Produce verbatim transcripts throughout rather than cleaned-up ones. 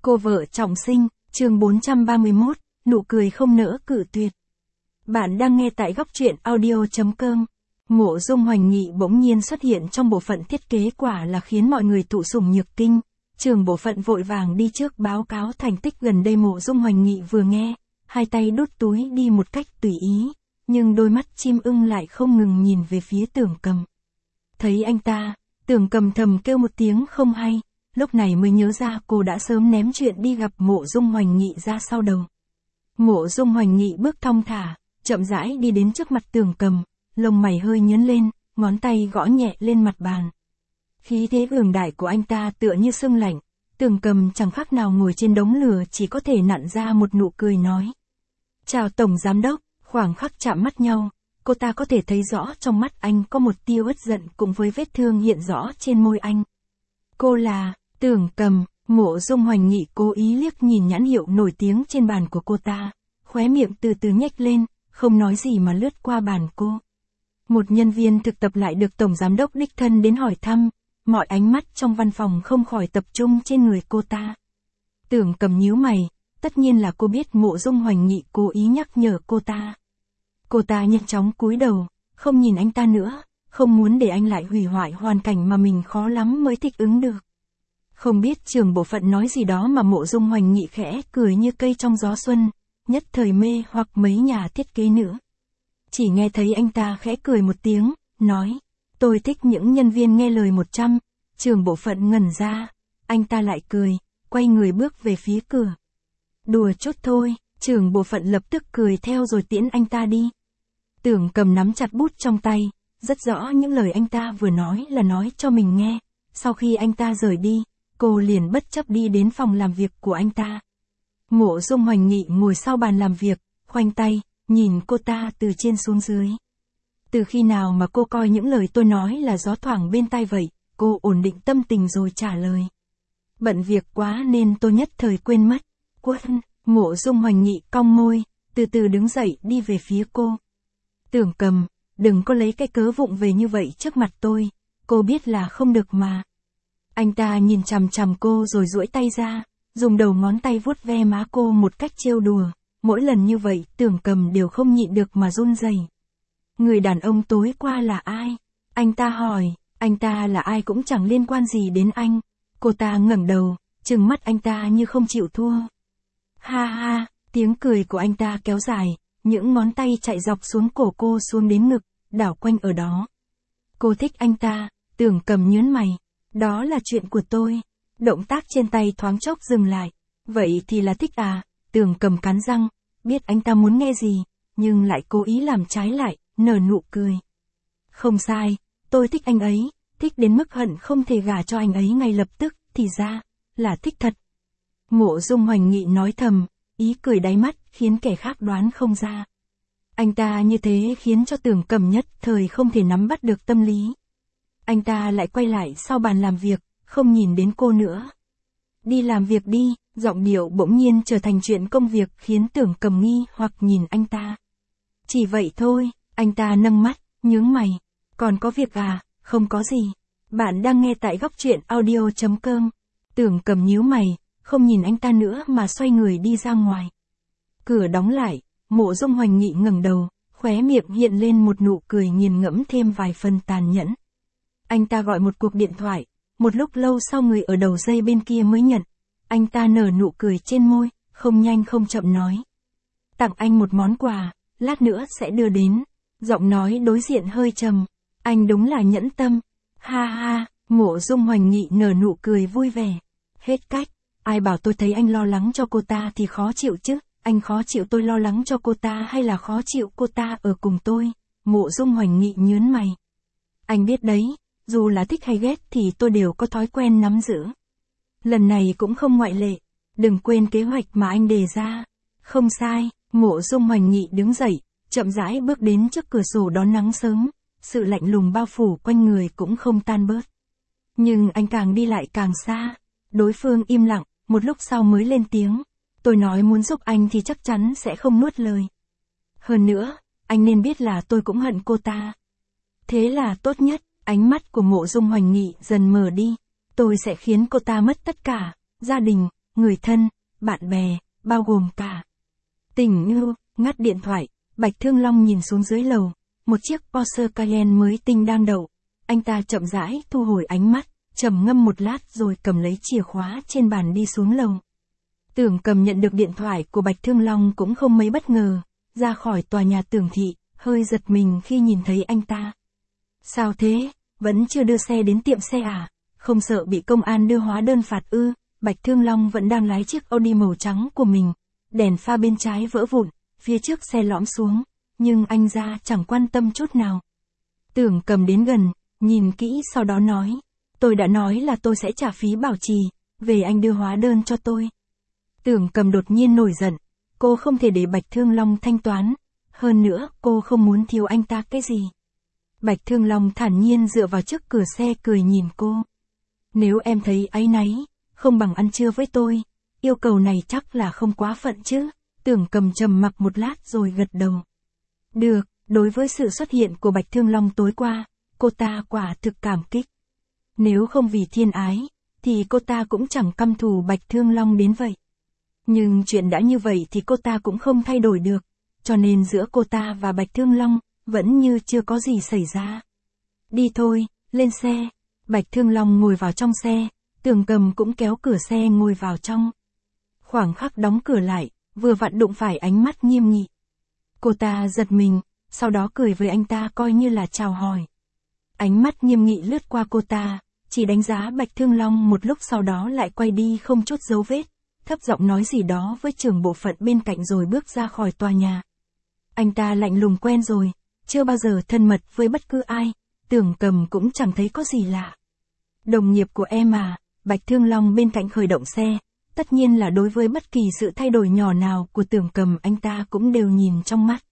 Cô vợ trọng sinh, chương bốn trăm ba mươi mốt, nụ cười không nỡ cự tuyệt. Bạn đang nghe tại góc truyện audio chấm com. Mộ Dung Hoành Nghị bỗng nhiên xuất hiện trong bộ phận thiết kế quả là khiến mọi người thụ sủng nhược kinh. Trưởng bộ phận vội vàng đi trước báo cáo thành tích gần đây. Mộ Dung Hoành Nghị vừa nghe, hai tay đút túi đi một cách tùy ý, nhưng đôi mắt chim ưng lại không ngừng nhìn về phía Tưởng Cầm. Thấy anh ta, Tưởng Cầm thầm kêu một tiếng không hay, lúc này mới nhớ ra cô đã sớm ném chuyện đi gặp Mộ Dung Hoành Nghị ra sau đầu. Mộ Dung Hoành Nghị bước thong thả, chậm rãi đi đến trước mặt Tưởng Cầm, lông mày hơi nhướng lên, ngón tay gõ nhẹ lên mặt bàn. Khí thế cường đại của anh ta tựa như sương lạnh, Tưởng Cầm chẳng khác nào ngồi trên đống lửa, chỉ có thể nặn ra một nụ cười nói. Chào Tổng Giám Đốc. Khoảng khắc chạm mắt nhau, cô ta có thể thấy rõ trong mắt anh có một tia uất giận cùng với vết thương hiện rõ trên môi anh. Cô là Tưởng Cầm. Mộ Dung Hoành Nghị cố ý liếc nhìn nhãn hiệu nổi tiếng trên bàn của cô ta, khóe miệng từ từ nhếch lên, không nói gì mà lướt qua bàn cô. Một nhân viên thực tập lại được Tổng Giám Đốc đích thân đến hỏi thăm, mọi ánh mắt trong văn phòng không khỏi tập trung trên người cô ta. Tưởng Cầm nhíu mày, tất nhiên là cô biết Mộ Dung Hoành Nghị cố ý nhắc nhở cô ta. Cô ta nhanh chóng cúi đầu, không nhìn anh ta nữa, không muốn để anh lại hủy hoại hoàn cảnh mà mình khó lắm mới thích ứng được. Không biết trưởng bộ phận nói gì đó mà Mộ Dung Hoành Nghị khẽ cười như cây trong gió xuân, nhất thời mê hoặc mấy nhà thiết kế nữa. Chỉ nghe thấy anh ta khẽ cười một tiếng, nói, tôi thích những nhân viên nghe lời một trăm, trưởng bộ phận ngẩn ra, anh ta lại cười, quay người bước về phía cửa. Đùa chút thôi, trưởng bộ phận lập tức cười theo rồi tiễn anh ta đi. Tưởng Cầm nắm chặt bút trong tay, rất rõ những lời anh ta vừa nói là nói cho mình nghe. Sau khi anh ta rời đi, cô liền bất chấp đi đến phòng làm việc của anh ta. Mộ Dung Hoành Nghị ngồi sau bàn làm việc, khoanh tay, nhìn cô ta từ trên xuống dưới. Từ khi nào mà cô coi những lời tôi nói là gió thoảng bên tai vậy? Cô ổn định tâm tình rồi trả lời. Bận việc quá nên tôi nhất thời quên mất. Quân, Mộ Dung Hoành Nghị cong môi, từ từ đứng dậy đi về phía cô. Tưởng Cầm, đừng có lấy cái cớ vụng về như vậy trước mặt tôi, cô biết là không được mà. Anh ta nhìn chằm chằm cô rồi duỗi tay ra, dùng đầu ngón tay vuốt ve má cô một cách trêu đùa, mỗi lần như vậy Tưởng Cầm đều không nhịn được mà run rẩy. Người đàn ông tối qua là ai? Anh ta hỏi, anh ta là ai cũng chẳng liên quan gì đến anh. Cô ta ngẩng đầu, trừng mắt anh ta như không chịu thua. Ha ha, tiếng cười của anh ta kéo dài, những ngón tay chạy dọc xuống cổ cô xuống đến ngực, đảo quanh ở đó. Cô thích anh ta, Tưởng Cầm nhướng mày. Đó là chuyện của tôi. Động tác trên tay thoáng chốc dừng lại. Vậy thì là thích à? Tưởng Cầm cắn răng, biết anh ta muốn nghe gì, nhưng lại cố ý làm trái lại, nở nụ cười. Không sai, tôi thích anh ấy, thích đến mức hận không thể gả cho anh ấy ngay lập tức, thì ra là thích thật. Mộ Dung Hoành Nghị nói thầm, ý cười đáy mắt khiến kẻ khác đoán không ra. Anh ta như thế khiến cho Tưởng Cầm nhất thời không thể nắm bắt được tâm lý. Anh ta lại quay lại sau bàn làm việc, không nhìn đến cô nữa. Đi làm việc đi, giọng điệu bỗng nhiên trở thành chuyện công việc khiến Tưởng Cầm nghi hoặc nhìn anh ta. Chỉ vậy thôi, anh ta nâng mắt, nhướng mày. Còn có việc à? Không có gì. Bạn đang nghe tại góc truyện audio chấm com. Tưởng Cầm nhíu mày, không nhìn anh ta nữa mà xoay người đi ra ngoài. Cửa đóng lại, Mộ Dung Hoành Nghị ngẩng đầu, khóe miệng hiện lên một nụ cười nghiền ngẫm thêm vài phần tàn nhẫn. Anh ta gọi một cuộc điện thoại, một lúc lâu sau người ở đầu dây bên kia mới nhận. Anh ta nở nụ cười trên môi, không nhanh không chậm nói. Tặng anh một món quà, lát nữa sẽ đưa đến. Giọng nói đối diện hơi trầm. Anh đúng là nhẫn tâm. Ha ha, Mộ Dung Hoành Nghị nở nụ cười vui vẻ. Hết cách, ai bảo tôi thấy anh lo lắng cho cô ta thì khó chịu chứ. Anh khó chịu tôi lo lắng cho cô ta hay là khó chịu cô ta ở cùng tôi? Mộ Dung Hoành Nghị nhướng mày. Anh biết đấy, dù là thích hay ghét thì tôi đều có thói quen nắm giữ. Lần này cũng không ngoại lệ. Đừng quên kế hoạch mà anh đề ra. Không sai, Mộ Dung Hoành Nghị đứng dậy, chậm rãi bước đến trước cửa sổ đón nắng sớm. Sự lạnh lùng bao phủ quanh người cũng không tan bớt. Nhưng anh càng đi lại càng xa. Đối phương im lặng, một lúc sau mới lên tiếng. Tôi nói muốn giúp anh thì chắc chắn sẽ không nuốt lời. Hơn nữa, anh nên biết là tôi cũng hận cô ta. Thế là tốt nhất. Ánh mắt của Mộ Dung Hoành Nghị dần mờ đi. Tôi sẽ khiến cô ta mất tất cả, gia đình, người thân, bạn bè, bao gồm cả. Tình yêu, ngắt điện thoại, Bạch Thương Long nhìn xuống dưới lầu, một chiếc Porsche Cayenne mới tinh đang đậu. Anh ta chậm rãi thu hồi ánh mắt, trầm ngâm một lát rồi cầm lấy chìa khóa trên bàn đi xuống lầu. Tưởng Cầm nhận được điện thoại của Bạch Thương Long cũng không mấy bất ngờ, ra khỏi tòa nhà Tưởng thị, hơi giật mình khi nhìn thấy anh ta. Sao thế, vẫn chưa đưa xe đến tiệm xe à? Không sợ bị công an đưa hóa đơn phạt ư? Bạch Thương Long vẫn đang lái chiếc Audi màu trắng của mình, đèn pha bên trái vỡ vụn, phía trước xe lõm xuống, nhưng anh ra chẳng quan tâm chút nào. Tưởng Cầm đến gần, nhìn kỹ sau đó nói, tôi đã nói là tôi sẽ trả phí bảo trì, về anh đưa hóa đơn cho tôi. Tưởng Cầm đột nhiên nổi giận, cô không thể để Bạch Thương Long thanh toán, hơn nữa cô không muốn thiếu anh ta cái gì. Bạch Thương Long thản nhiên dựa vào trước cửa xe cười nhìn cô. Nếu em thấy áy náy, không bằng ăn trưa với tôi, yêu cầu này chắc là không quá phận chứ. Tưởng Cầm trầm mặc một lát rồi gật đầu. Được, đối với sự xuất hiện của Bạch Thương Long tối qua, cô ta quả thực cảm kích. Nếu không vì thiên ái, thì cô ta cũng chẳng căm thù Bạch Thương Long đến vậy. Nhưng chuyện đã như vậy thì cô ta cũng không thay đổi được, cho nên giữa cô ta và Bạch Thương Long, vẫn như chưa có gì xảy ra. Đi thôi, lên xe. Bạch Thương Long ngồi vào trong xe, Tưởng Cầm cũng kéo cửa xe ngồi vào trong. Khoảng khắc đóng cửa lại, vừa vặn đụng phải ánh mắt nghiêm nghị. Cô ta giật mình, sau đó cười với anh ta coi như là chào hỏi. Ánh mắt nghiêm nghị lướt qua cô ta, chỉ đánh giá Bạch Thương Long một lúc sau đó lại quay đi không chút dấu vết, thấp giọng nói gì đó với trưởng bộ phận bên cạnh rồi bước ra khỏi tòa nhà. Anh ta lạnh lùng quen rồi, chưa bao giờ thân mật với bất cứ ai, Tưởng Cầm cũng chẳng thấy có gì lạ. Đồng nghiệp của em à, Bạch Thương Long bên cạnh khởi động xe, tất nhiên là đối với bất kỳ sự thay đổi nhỏ nào của Tưởng Cầm anh ta cũng đều nhìn trong mắt.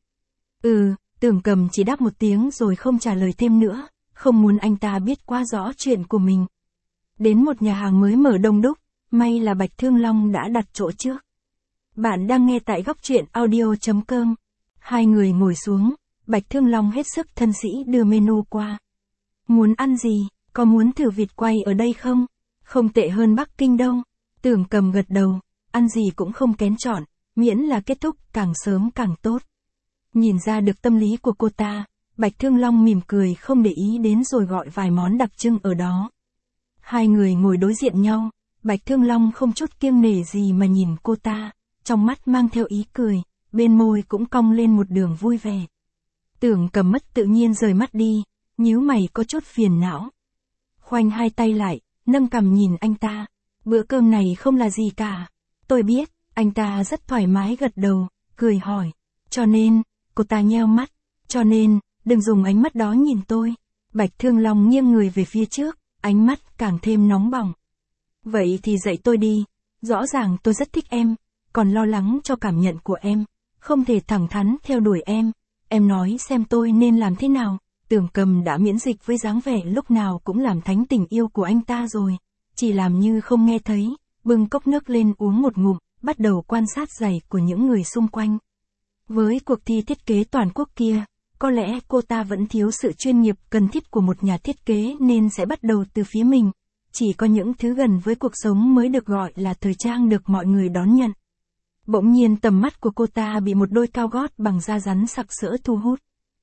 Ừ, Tưởng Cầm chỉ đáp một tiếng rồi không trả lời thêm nữa, không muốn anh ta biết quá rõ chuyện của mình. Đến một nhà hàng mới mở đông đúc, may là Bạch Thương Long đã đặt chỗ trước. Bạn đang nghe tại góc truyện audio chấm com. Hai người ngồi xuống, Bạch Thương Long hết sức thân sĩ đưa menu qua. Muốn ăn gì, có muốn thử vịt quay ở đây không? Không tệ hơn Bắc Kinh đâu. Tưởng Cầm gật đầu, ăn gì cũng không kén chọn, miễn là kết thúc càng sớm càng tốt. Nhìn ra được tâm lý của cô ta, Bạch Thương Long mỉm cười không để ý đến rồi gọi vài món đặc trưng ở đó. Hai người ngồi đối diện nhau, Bạch Thương Long không chút kiêng nể gì mà nhìn cô ta, trong mắt mang theo ý cười, bên môi cũng cong lên một đường vui vẻ. Tưởng Cầm mất tự nhiên rời mắt đi, nhíu mày có chút phiền não. Khoanh hai tay lại, nâng cằm nhìn anh ta. Bữa cơm này không là gì cả. Tôi biết, anh ta rất thoải mái gật đầu, cười hỏi. Cho nên, cô ta nheo mắt. Cho nên, đừng dùng ánh mắt đó nhìn tôi. Bạch Thương Long nghiêng người về phía trước, ánh mắt càng thêm nóng bỏng. Vậy thì dạy tôi đi. Rõ ràng tôi rất thích em, còn lo lắng cho cảm nhận của em. Không thể thẳng thắn theo đuổi em. Em nói xem tôi nên làm thế nào. Tưởng Cầm đã miễn dịch với dáng vẻ lúc nào cũng làm thánh tình yêu của anh ta rồi. Chỉ làm như không nghe thấy, bưng cốc nước lên uống một ngụm, bắt đầu quan sát giày của những người xung quanh. Với cuộc thi thiết kế toàn quốc kia, có lẽ cô ta vẫn thiếu sự chuyên nghiệp cần thiết của một nhà thiết kế nên sẽ bắt đầu từ phía mình. Chỉ có những thứ gần với cuộc sống mới được gọi là thời trang được mọi người đón nhận. Bỗng nhiên tầm mắt của cô ta bị một đôi cao gót bằng da rắn sặc sỡ thu hút.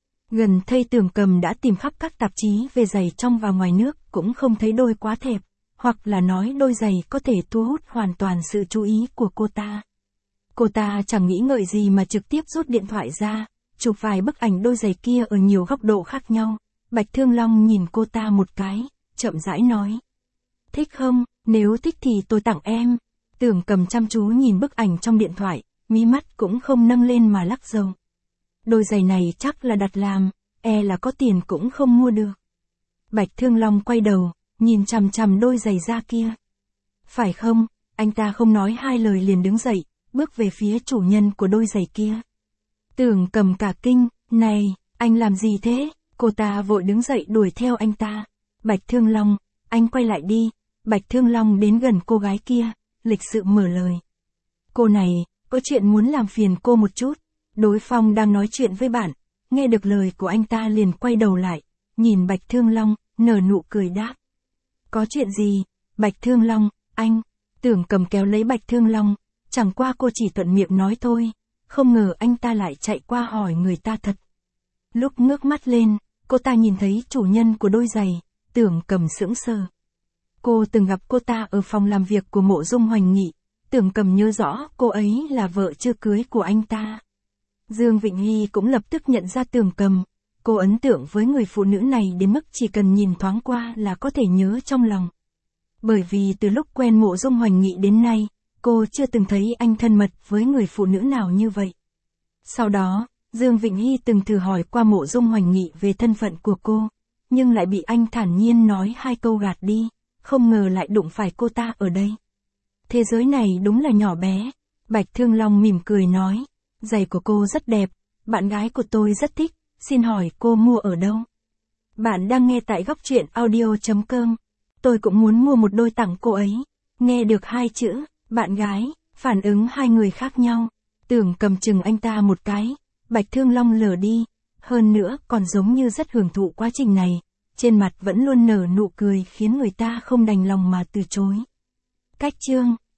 Gần thây Tưởng Cầm đã tìm khắp các tạp chí về giày trong và ngoài nước, cũng không thấy đôi quá thẹp, hoặc là nói đôi giày có thể thu hút hoàn toàn sự chú ý của cô ta. Cô ta chẳng nghĩ ngợi gì mà trực tiếp rút điện thoại ra, chụp vài bức ảnh đôi giày kia ở nhiều góc độ khác nhau. Bạch Thương Long nhìn cô ta một cái, chậm rãi nói. Thích không, nếu thích thì tôi tặng em. Tưởng Cầm chăm chú nhìn bức ảnh trong điện thoại, mí mắt cũng không nâng lên mà lắc đầu. Đôi giày này chắc là đặt làm, e là có tiền cũng không mua được. Bạch Thương Long quay đầu, nhìn chằm chằm đôi giày da kia. Phải không, anh ta không nói hai lời liền đứng dậy, bước về phía chủ nhân của đôi giày kia. Tưởng Cầm cả kinh, này, anh làm gì thế? Cô ta vội đứng dậy đuổi theo anh ta. Bạch Thương Long, anh quay lại đi. Bạch Thương Long đến gần cô gái kia, lịch sự mở lời. Cô này, có chuyện muốn làm phiền cô một chút. Đối phương đang nói chuyện với bạn, nghe được lời của anh ta liền quay đầu lại, nhìn Bạch Thương Long, nở nụ cười đáp. Có chuyện gì? Bạch Thương Long, anh, Tưởng Cầm kéo lấy Bạch Thương Long, chẳng qua cô chỉ thuận miệng nói thôi, không ngờ anh ta lại chạy qua hỏi người ta thật. Lúc ngước mắt lên, cô ta nhìn thấy chủ nhân của đôi giày, Tưởng Cầm sững sờ. Cô từng gặp cô ta ở phòng làm việc của Mộ Dung Hoành Nghị, Tưởng Cầm nhớ rõ cô ấy là vợ chưa cưới của anh ta. Dương Vịnh Hy cũng lập tức nhận ra Tưởng Cầm, cô ấn tượng với người phụ nữ này đến mức chỉ cần nhìn thoáng qua là có thể nhớ trong lòng. Bởi vì từ lúc quen Mộ Dung Hoành Nghị đến nay, cô chưa từng thấy anh thân mật với người phụ nữ nào như vậy. Sau đó, Dương Vịnh Hy từng thử hỏi qua Mộ Dung Hoành Nghị về thân phận của cô, nhưng lại bị anh thản nhiên nói hai câu gạt đi, không ngờ lại đụng phải cô ta ở đây. Thế giới này đúng là nhỏ bé. Bạch Thương Long mỉm cười nói, giày của cô rất đẹp, bạn gái của tôi rất thích, xin hỏi cô mua ở đâu? Bạn đang nghe tại góc truyện audio chấm com. Tôi cũng muốn mua một đôi tặng cô ấy. Nghe được hai chữ, bạn gái, phản ứng hai người khác nhau. Tưởng Cầm chừng anh ta một cái, Bạch Thương Long lờ đi, hơn nữa còn giống như rất hưởng thụ quá trình này, trên mặt vẫn luôn nở nụ cười khiến người ta không đành lòng mà từ chối. Cách chương